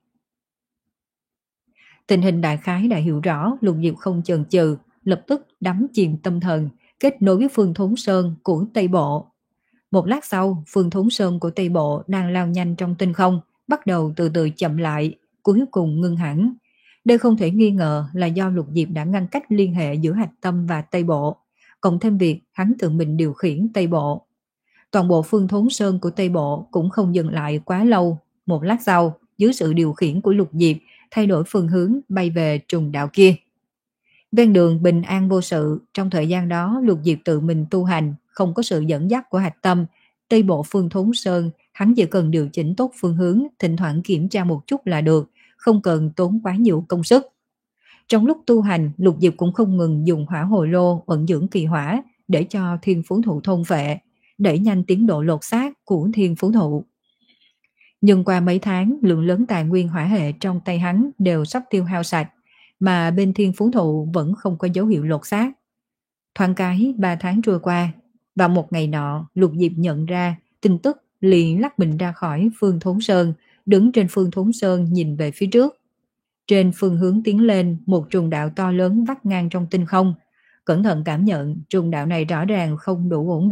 Tình hình đại khái đã hiểu rõ, Lục Diệp không chần chừ, lập tức đắm chìm tâm thần, kết nối với Phương Thốn Sơn của Tây Bộ. Một lát sau, Phương Thốn Sơn của Tây Bộ đang lao nhanh trong tinh không, bắt đầu từ từ chậm lại, cuối cùng ngưng hẳn. Đây không thể nghi ngờ là do Lục Diệp đã ngăn cách liên hệ giữa hạch tâm và Tây Bộ, cộng thêm việc hắn tự mình điều khiển Tây Bộ. Toàn bộ Phương Thốn Sơn của Tây Bộ cũng không dừng lại quá lâu. Một lát sau, dưới sự điều khiển của Lục Diệp, thay đổi phương hướng bay về trùng đạo kia. Ven đường bình an vô sự, trong thời gian đó Lục Diệp tự mình tu hành, không có sự dẫn dắt của hạch tâm. Tây Bộ Phương Thốn Sơn, hắn chỉ cần điều chỉnh tốt phương hướng, thỉnh thoảng kiểm tra một chút là được, không cần tốn quá nhiều công sức. Trong lúc tu hành, Lục Diệp cũng không ngừng dùng hỏa hồi lô ẩn dưỡng kỳ hỏa để cho thiên phú thụ thôn phệ, đẩy nhanh tiến độ lột xác của thiên phú thụ. Nhưng qua mấy tháng, lượng lớn tài nguyên hỏa hệ trong tay hắn đều sắp tiêu hao sạch, mà bên thiên phú thụ vẫn không có dấu hiệu lột xác. Thoáng cái ba tháng trôi qua, và một ngày nọ Lục Diệp nhận ra tin tức, liền lắc mình ra khỏi Phương Thốn Sơn, đứng trên Phương Thốn Sơn nhìn về phía trước. Trên phương hướng tiến lên, một trùng đạo to lớn vắt ngang trong tinh không. Cẩn thận cảm nhận, trùng đạo này rõ ràng không đủ ổn định.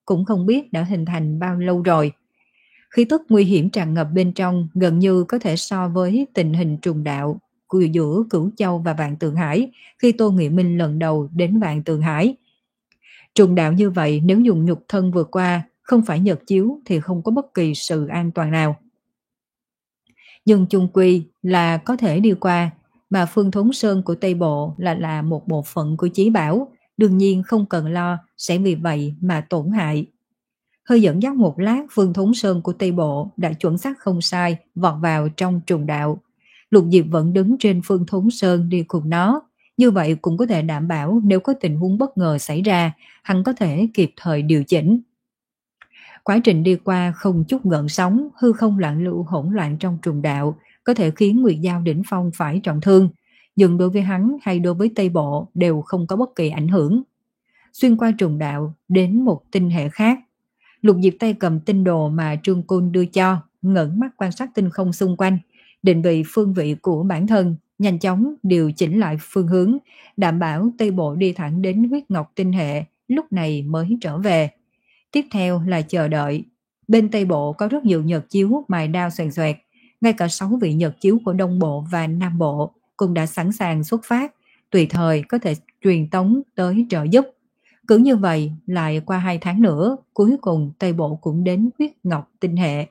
cũng không biết đã hình thành bao lâu rồi. Khí tức nguy hiểm tràn ngập bên trong gần như có thể so với tình hình trùng đạo của giữa Cửu Châu và Vạn Tượng Hải khi Tô Nghị Minh lần đầu đến Vạn Tượng Hải. Trùng đạo như vậy nếu dùng nhục thân vượt qua, không phải nhật chiếu thì không có bất kỳ sự an toàn nào. Nhưng chung quy là có thể đi qua, mà Phương Thốn Sơn của Tây Bộ là là một bộ phận của Chí Bảo, đương nhiên không cần lo sẽ vì vậy mà tổn hại. Hơi dẫn dắt một lát, Phương Thốn Sơn của Tây Bộ đã chuẩn xác không sai vọt vào trong trùng đạo. Lục Diệp vẫn đứng trên Phương Thốn Sơn đi cùng nó, như vậy cũng có thể đảm bảo nếu có tình huống bất ngờ xảy ra, hắn có thể kịp thời điều chỉnh. Quá trình đi qua không chút gợn sóng, hư không loạn lưu hỗn loạn trong trùng đạo, có thể khiến Nguyệt Giao đỉnh phong phải trọng thương, nhưng đối với hắn hay đối với Tây Bộ đều không có bất kỳ ảnh hưởng. Xuyên qua trùng đạo đến một tinh hệ khác, Lục Diệp tay cầm tinh đồ mà Trương Côn đưa cho, ngẩng mắt quan sát tinh không xung quanh, định vị phương vị của bản thân, nhanh chóng điều chỉnh lại phương hướng, đảm bảo Tây Bộ đi thẳng đến huyết ngọc tinh hệ, lúc này mới trở về. Tiếp theo là chờ đợi. Bên Tây Bộ có rất nhiều nhật chiếu mài đao xoèn xoẹt, ngay cả sáu vị nhật chiếu của Đông Bộ và Nam Bộ cũng đã sẵn sàng xuất phát, tùy thời có thể truyền tống tới trợ giúp. Cứ như vậy, lại qua hai tháng nữa, cuối cùng Tây Bộ cũng đến huyết ngọc tinh hệ.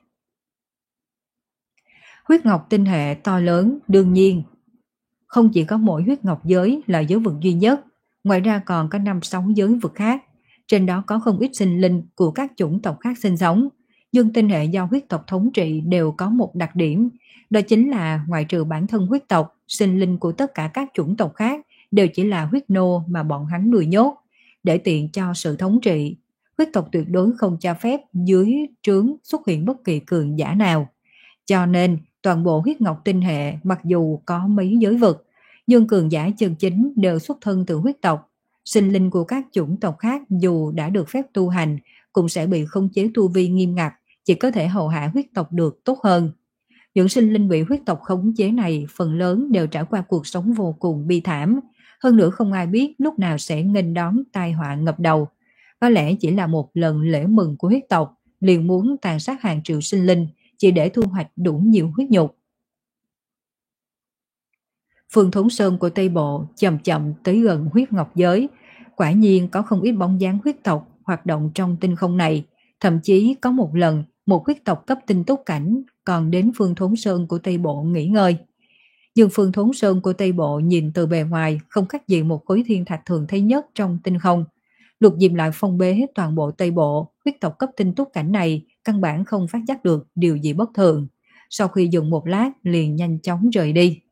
Huyết ngọc tinh hệ to lớn, đương nhiên. Không chỉ có mỗi huyết ngọc giới là giới vực duy nhất, ngoài ra còn có năm sáu giới vực khác. Trên đó có không ít sinh linh của các chủng tộc khác sinh sống. Nhưng tinh hệ do huyết tộc thống trị đều có một đặc điểm, đó chính là ngoại trừ bản thân huyết tộc, sinh linh của tất cả các chủng tộc khác đều chỉ là huyết nô mà bọn hắn nuôi nhốt. Để tiện cho sự thống trị, huyết tộc tuyệt đối không cho phép dưới trướng xuất hiện bất kỳ cường giả nào. Cho nên, toàn bộ huyết ngọc tinh hệ mặc dù có mấy giới vực, nhưng cường giả chân chính đều xuất thân từ huyết tộc. Sinh linh của các chủng tộc khác dù đã được phép tu hành, cũng sẽ bị khống chế tu vi nghiêm ngặt, chỉ có thể hầu hạ huyết tộc được tốt hơn. Những sinh linh bị huyết tộc khống chế này phần lớn đều trải qua cuộc sống vô cùng bi thảm. Hơn nữa không ai biết lúc nào sẽ nghênh đón tai họa ngập đầu. Có lẽ chỉ là một lần lễ mừng của huyết tộc, liền muốn tàn sát hàng triệu sinh linh, chỉ để thu hoạch đủ nhiều huyết nhục. Phương Thốn Sơn của Tây Bộ chậm chậm tới gần huyết ngọc giới. Quả nhiên có không ít bóng dáng huyết tộc hoạt động trong tinh không này. Thậm chí có một lần, một huyết tộc cấp tinh túc cảnh còn đến Phương Thốn Sơn của Tây Bộ nghỉ ngơi. Nhưng Phương Thốn Sơn của Tây Bộ nhìn từ bề ngoài không khác gì một khối thiên thạch thường thấy nhất trong tinh không. Lục Diệp lại phong bế toàn bộ Tây Bộ, huyết tộc cấp tinh túc cảnh này căn bản không phát giác được điều gì bất thường. Sau khi dùng một lát liền nhanh chóng rời đi.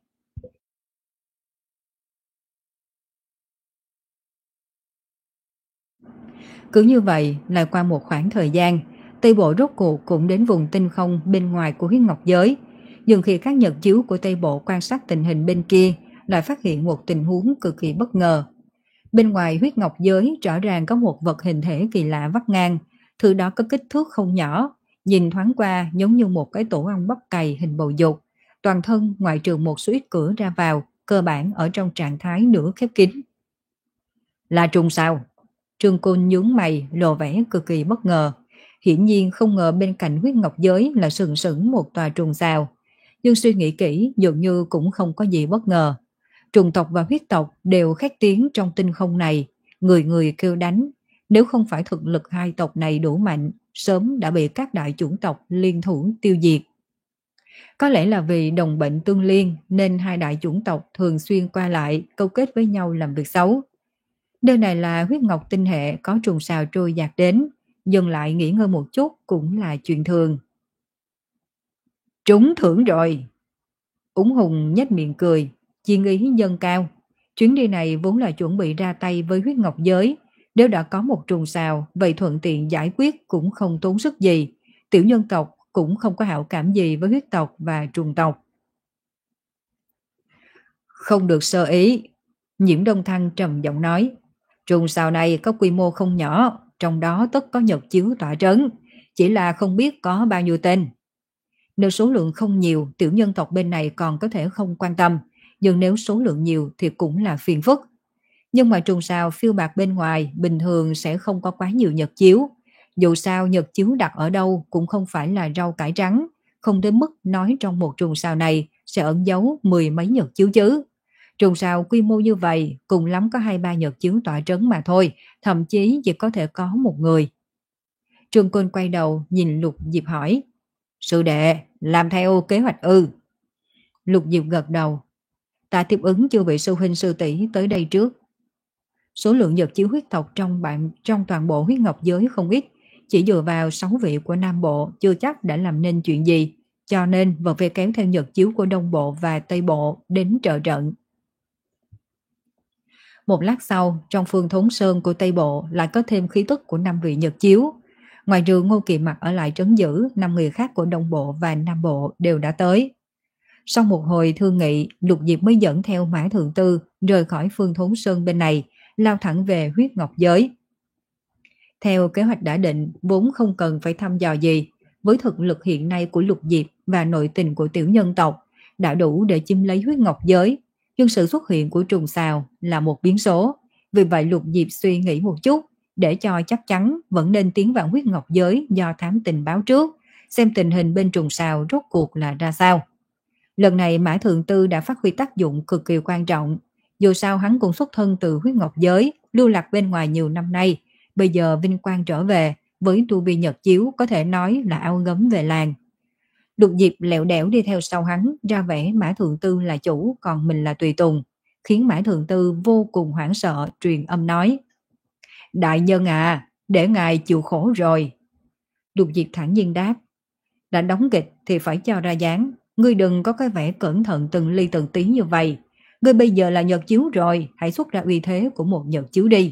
Cứ như vậy, lại qua một khoảng thời gian, Tây Bộ rốt cuộc cũng đến vùng tinh không bên ngoài của huyết ngọc giới. Nhưng khi các nhật chiếu của Tây Bộ quan sát tình hình bên kia, lại phát hiện một tình huống cực kỳ bất ngờ. Bên ngoài huyết ngọc giới rõ ràng có một vật hình thể kỳ lạ vắt ngang, thứ đó có kích thước không nhỏ, nhìn thoáng qua giống như một cái tổ ong bắp cày hình bầu dục. Toàn thân ngoại trừ một số ít cửa ra vào, cơ bản ở trong trạng thái nửa khép kín. Là trùng sao? Trương Côn nhướng mày, lộ vẻ cực kỳ bất ngờ. Hiển nhiên không ngờ bên cạnh huyết ngọc giới là sừng sững một tòa trùng sao. Nhưng suy nghĩ kỹ dường như cũng không có gì bất ngờ. Trùng tộc và huyết tộc đều khét tiếng trong tinh không này, người người kêu đánh. Nếu không phải thực lực hai tộc này đủ mạnh, sớm đã bị các đại chủng tộc liên thủ tiêu diệt. Có lẽ là vì đồng bệnh tương liên nên hai đại chủng tộc thường xuyên qua lại câu kết với nhau làm việc xấu. Nơi này là huyết ngọc tinh hệ có trùng sao trôi dạt đến, dừng lại nghỉ ngơi một chút cũng là chuyện thường. Trúng thưởng rồi! Úng Hùng nhếch miệng cười, chiên ý dâng cao. Chuyến đi này vốn là chuẩn bị ra tay với huyết ngọc giới. Nếu đã có một trùng sao, vậy thuận tiện giải quyết cũng không tốn sức gì. Tiểu nhân tộc cũng không có hảo cảm gì với huyết tộc và trùng tộc. Không được sơ ý. Nhiễm Đông Thăng trầm giọng nói. Trùng sao này có quy mô không nhỏ, trong đó tất có nhật chiếu tỏa trấn, chỉ là không biết có bao nhiêu tên. Nếu số lượng không nhiều, tiểu nhân tộc bên này còn có thể không quan tâm, nhưng nếu số lượng nhiều thì cũng là phiền phức. Nhưng mà trùng sao phiêu bạc bên ngoài bình thường sẽ không có quá nhiều nhật chiếu. Dù sao nhật chiếu đặt ở đâu cũng không phải là rau cải trắng, không đến mức nói trong một trùng sao này sẽ ẩn giấu mười mấy nhật chiếu chứ. Trùng sao quy mô như vậy, cùng lắm có hai ba nhật chiếu tọa trấn mà thôi, thậm chí chỉ có thể có một người. Trương Côn quay đầu nhìn Lục Diệp hỏi, sư đệ, làm theo kế hoạch ư? Lục Diệp gật đầu, ta tiếp ứng chưa bị sư huynh sư tỷ tới đây trước. Số lượng nhật chiếu huyết tộc trong bạn trong toàn bộ huyết ngọc giới không ít, chỉ dựa vào sáu vị của Nam Bộ chưa chắc đã làm nên chuyện gì, cho nên vẫn phải kéo theo nhật chiếu của Đông Bộ và Tây Bộ đến trợ trận. Một lát sau, trong phương thốn sơn của Tây Bộ lại có thêm khí tức của năm vị nhật chiếu. Ngoài trừ Ngô Kỳ Mặc ở lại trấn giữ, năm người khác của Đông Bộ và Nam Bộ đều đã tới. Sau một hồi thương nghị, Lục Diệp mới dẫn theo Mã Thượng Tư rời khỏi phương thốn sơn bên này, lao thẳng về huyết ngọc giới. Theo kế hoạch đã định, vốn không cần phải thăm dò gì, với thực lực hiện nay của Lục Diệp và nội tình của tiểu nhân tộc, đã đủ để chiếm lấy huyết ngọc giới. Nhưng sự xuất hiện của trùng xào là một biến số, vì vậy Lục Diệp suy nghĩ một chút, để cho chắc chắn vẫn nên tiến vào huyết ngọc giới do thám tình báo trước, xem tình hình bên trùng xào rốt cuộc là ra sao. Lần này Mã Thượng Tư đã phát huy tác dụng cực kỳ quan trọng, dù sao hắn cũng xuất thân từ huyết ngọc giới, lưu lạc bên ngoài nhiều năm nay, bây giờ vinh quang trở về, với tu vi nhật chiếu có thể nói là ao gấm về làng. Lục Diệp lẹo đẻo đi theo sau hắn, ra vẻ Mã Thượng Tư là chủ, còn mình là tùy tùng, khiến Mã Thượng Tư vô cùng hoảng sợ, truyền âm nói, đại nhân à, để ngài chịu khổ rồi. Lục Diệp thẳng nhiên đáp, đã đóng kịch thì phải cho ra dáng, ngươi đừng có cái vẻ cẩn thận từng ly từng tí như vậy. Ngươi bây giờ là nhật chiếu rồi, hãy xuất ra uy thế của một nhật chiếu đi.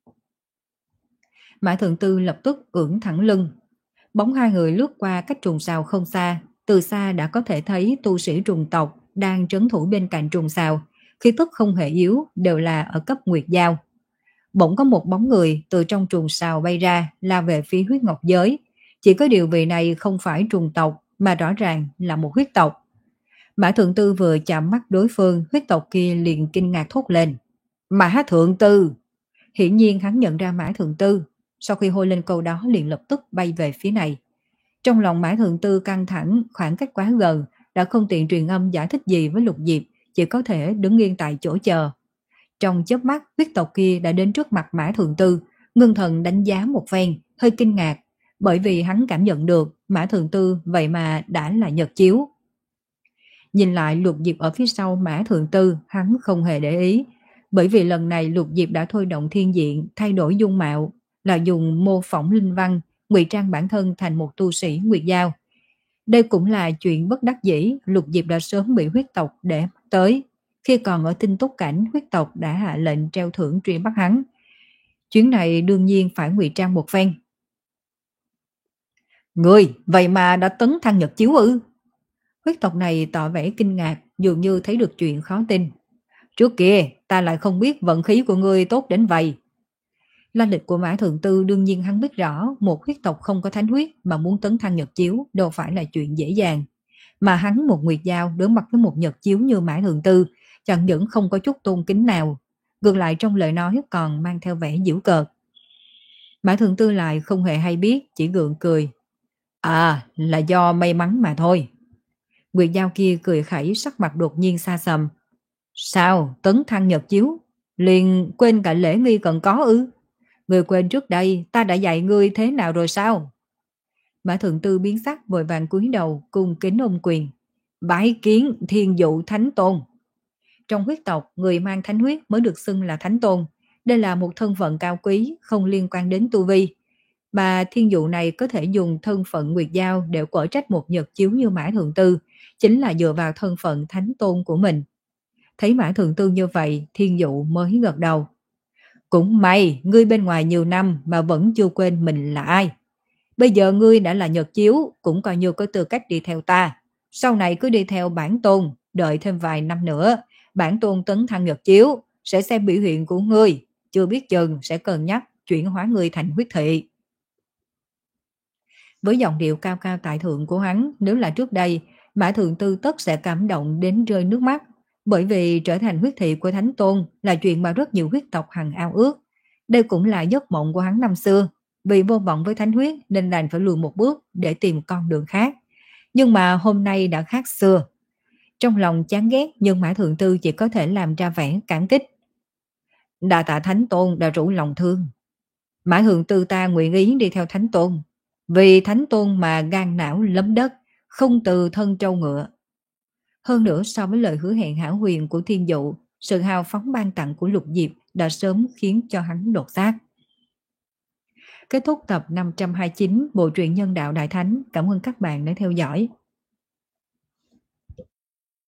Mã Thượng Tư lập tức ưỡn thẳng lưng. Bóng hai người lướt qua cách trùng xào không xa, từ xa đã có thể thấy tu sĩ trùng tộc đang trấn thủ bên cạnh trùng xào, khí tức không hề yếu, đều là ở cấp nguyệt giao. Bỗng có một bóng người từ trong trùng xào bay ra, lao về phía huyết ngọc giới. Chỉ có điều vị này không phải trùng tộc, mà rõ ràng là một huyết tộc. Mã Thượng Tư vừa chạm mắt đối phương, huyết tộc kia liền kinh ngạc thốt lên, Mã Thượng Tư. Hiển nhiên hắn nhận ra Mã Thượng Tư, sau khi hô lên câu đó liền lập tức bay về phía này. Trong lòng Mã Thượng Tư căng thẳng, khoảng cách quá gần, đã không tiện truyền âm giải thích gì với Lục Diệp, chỉ có thể đứng yên tại chỗ chờ. Trong chớp mắt, huyết tộc kia đã đến trước mặt Mã Thượng Tư, ngưng thần đánh giá một phen, hơi kinh ngạc, bởi vì hắn cảm nhận được Mã Thượng Tư vậy mà đã là nhật chiếu. Nhìn lại Lục Diệp ở phía sau Mã Thượng Tư, hắn không hề để ý, bởi vì lần này Lục Diệp đã thôi động thiên diện, thay đổi dung mạo, là dùng mô phỏng linh văn, ngụy trang bản thân thành một tu sĩ nguyệt giao. Đây cũng là chuyện bất đắc dĩ, Lục Diệp đã sớm bị huyết tộc để mắt tới, khi còn ở Tinh Túc Cảnh, huyết tộc đã hạ lệnh treo thưởng truy bắt hắn. Chuyến này đương nhiên phải ngụy trang một phen. Người, vậy mà đã tấn thăng nhật chiếu ư? Huyết tộc này tỏ vẻ kinh ngạc, dường như thấy được chuyện khó tin. Trước kia, ta lại không biết vận khí của ngươi tốt đến vậy. Lai lịch của Mã Thượng Tư đương nhiên hắn biết rõ, một huyết tộc không có thánh huyết mà muốn tấn thăng nhật chiếu đâu phải là chuyện dễ dàng. Mà hắn một nguyệt giao đối mặt với một nhật chiếu như Mã Thượng Tư, chẳng những không có chút tôn kính nào, ngược lại trong lời nói còn mang theo vẻ giễu cợt. Mã Thượng Tư lại không hề hay biết, chỉ gượng cười. À, là do may mắn mà thôi. Nguyệt giao kia cười khẩy, sắc mặt đột nhiên xa sầm. Sao, tấn thăng nhật chiếu, liền quên cả lễ nghi cần có ư? Ngươi quên trước đây ta đã dạy ngươi thế nào rồi sao? Mã Thượng Tư biến sắc vội vàng cúi đầu cung kính ôm quyền. Bái kiến Thiên Dụ Thánh Tôn. Trong huyết tộc, người mang thánh huyết mới được xưng là Thánh Tôn. Đây là một thân phận cao quý, không liên quan đến tu vi. Mà Thiên Dụ này có thể dùng thân phận nguyệt giao để quở trách một nhật chiếu như Mã Thượng Tư, chính là dựa vào thân phận Thánh Tôn của mình. Thấy Mã Thượng Tư như vậy, Thiên Dụ mới gật đầu. Cũng may, ngươi bên ngoài nhiều năm mà vẫn chưa quên mình là ai. Bây giờ ngươi đã là nhật chiếu, cũng coi như có tư cách đi theo ta. Sau này cứ đi theo bản tôn, đợi thêm vài năm nữa, bản tôn tấn thăng nhật chiếu, sẽ xem biểu hiện của ngươi, chưa biết chừng sẽ cân nhắc chuyển hóa ngươi thành huyết thị. Với giọng điệu cao cao tại thượng của hắn, nếu là trước đây, Mã Thượng Tư tất sẽ cảm động đến rơi nước mắt, bởi vì trở thành huyết thị của Thánh Tôn là chuyện mà rất nhiều huyết tộc hằng ao ước. Đây cũng là giấc mộng của hắn năm xưa, Vì vô vọng với thánh huyết nên đành phải lùi một bước để tìm con đường khác. Nhưng mà hôm nay đã khác xưa. Trong lòng chán ghét nhưng Mã Thượng Tư chỉ có thể làm ra vẻ cảm kích. Đa tạ Thánh Tôn đã rủ lòng thương. Mã Thượng Tư ta nguyện ý đi theo Thánh Tôn. Vì Thánh Tôn mà gan não lấm đất, không từ thân trâu ngựa. Hơn nữa so với lời hứa hẹn hão huyền của thiên dụ, sự hào phóng ban tặng của Lục Diệp đã sớm khiến cho hắn đột xác. Kết thúc tập năm trăm hai mươi chín Bộ truyện Nhân đạo Đại Thánh. Cảm ơn các bạn đã theo dõi.